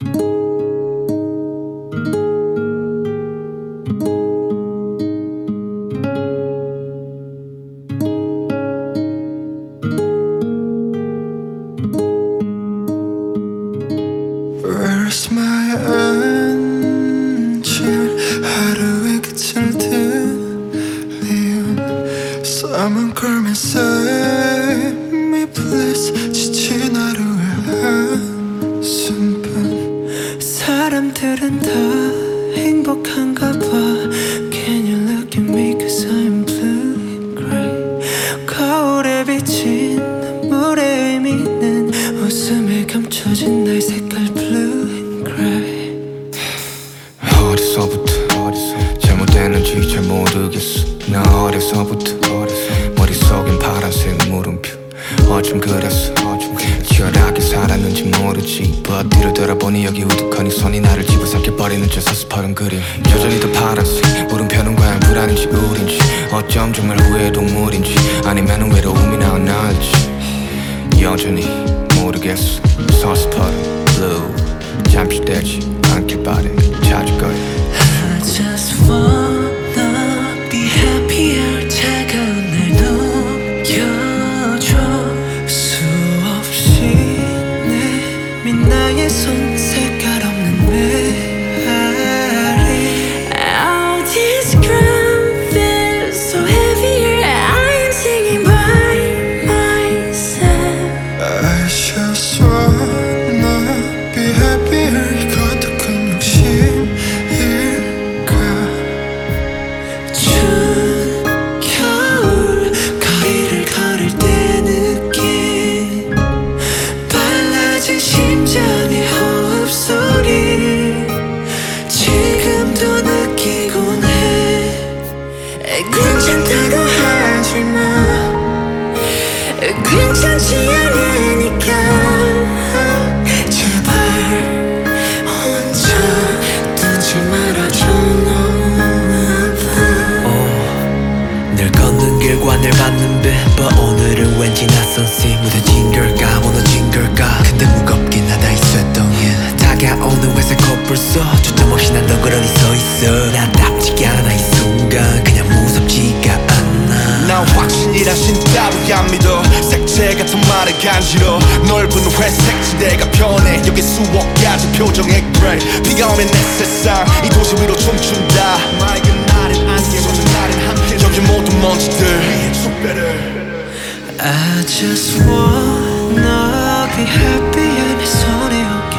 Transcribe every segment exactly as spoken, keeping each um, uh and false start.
Where's my angel? 하루의 끝을 들리운 Someone call me, save me please. 지친 하루의 한숨뿐 사람들은 다 행복한가 봐. Can you look at me cause I'm blue and gray. 거울에 비친 눈물의 의미는 웃음에 감춰진 나의 색깔 blue and gray. 어디서부터 어디서 잘못됐는지 잘 모르겠어. 나 어려서부터 어려서 머릿속엔 파란색 물음표. 어쩜 그랬어 어쩜 그랬어 치열하게 살았는지 모르지. But 뒤를 돌아보니 여기 우두커니 손이 나를 집어삼켜버리는 저 서스퍼른 그림. 여전히 더 파란색 물음표는 과연 불안인지 우린지. 어쩜 정말 후회의 동물인지 아니면 외로움이 나은 날지 여전히 모르겠어. 서스퍼른 blue 잠시되지 않길 바래. 찾을 거야. I just wanna be happier. 차가운 날 녹여줘. 수없이 내민 나의 손 색깔 없는 메아리. All this ground feels so heavier. I'm singing by myself. I just wanna be happier. 이것도 큰 욕심일까. 추운 겨울 거리를 걸을 때 느낀 빨라진 심장의 호흡 소리 지금도 느끼곤 해. 괜찮다고 하지마. 괜찮지 않으니까 제발 혼자 두지 말아줘. 너무 아파. 늘 걷는 길과 늘 맞는 빛 But 오늘은 왠지 낯선 씨. 무뎌진 걸까 무너진 걸까. 근데 무겁긴 하다 이 쇳덩이엔 다가오는 회색 코뿔 속 주점 없이 난 덩그러니 서있어. 나답지가 않아 이 순간 그냥 무섭지가 않아. 난 확신이라신 따위 안 믿어. 색채 같은 말에 간지러. 넓은 회색 지대가 변해. 여기 수억 가지 표정의 그레이. 비가 오면 내 세상 이 도시 위로 춤춘다. 맑은 날엔 안개 젖은 날엔 함께. 여기 모든 먼지들 숲배를. I just wanna be happy. 내 손에 어깨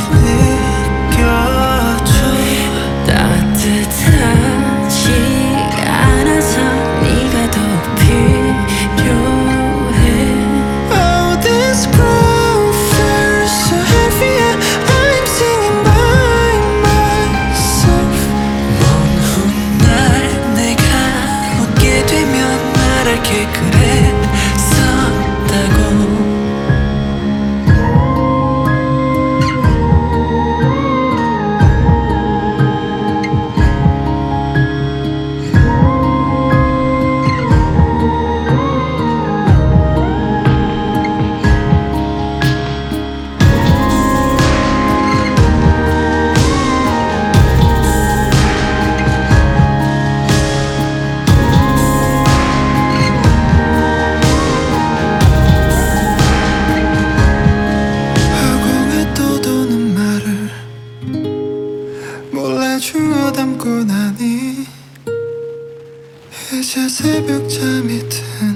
느껴줘. 따뜻하지 않아서 네가 더 필요해. Oh, this ground feels so heavy. I'm singing by myself. 먼 훗날 내가 웃게 되면 말할게 그랬었다고. 몰래 주워 담고 나니 이제 새벽 잠이 든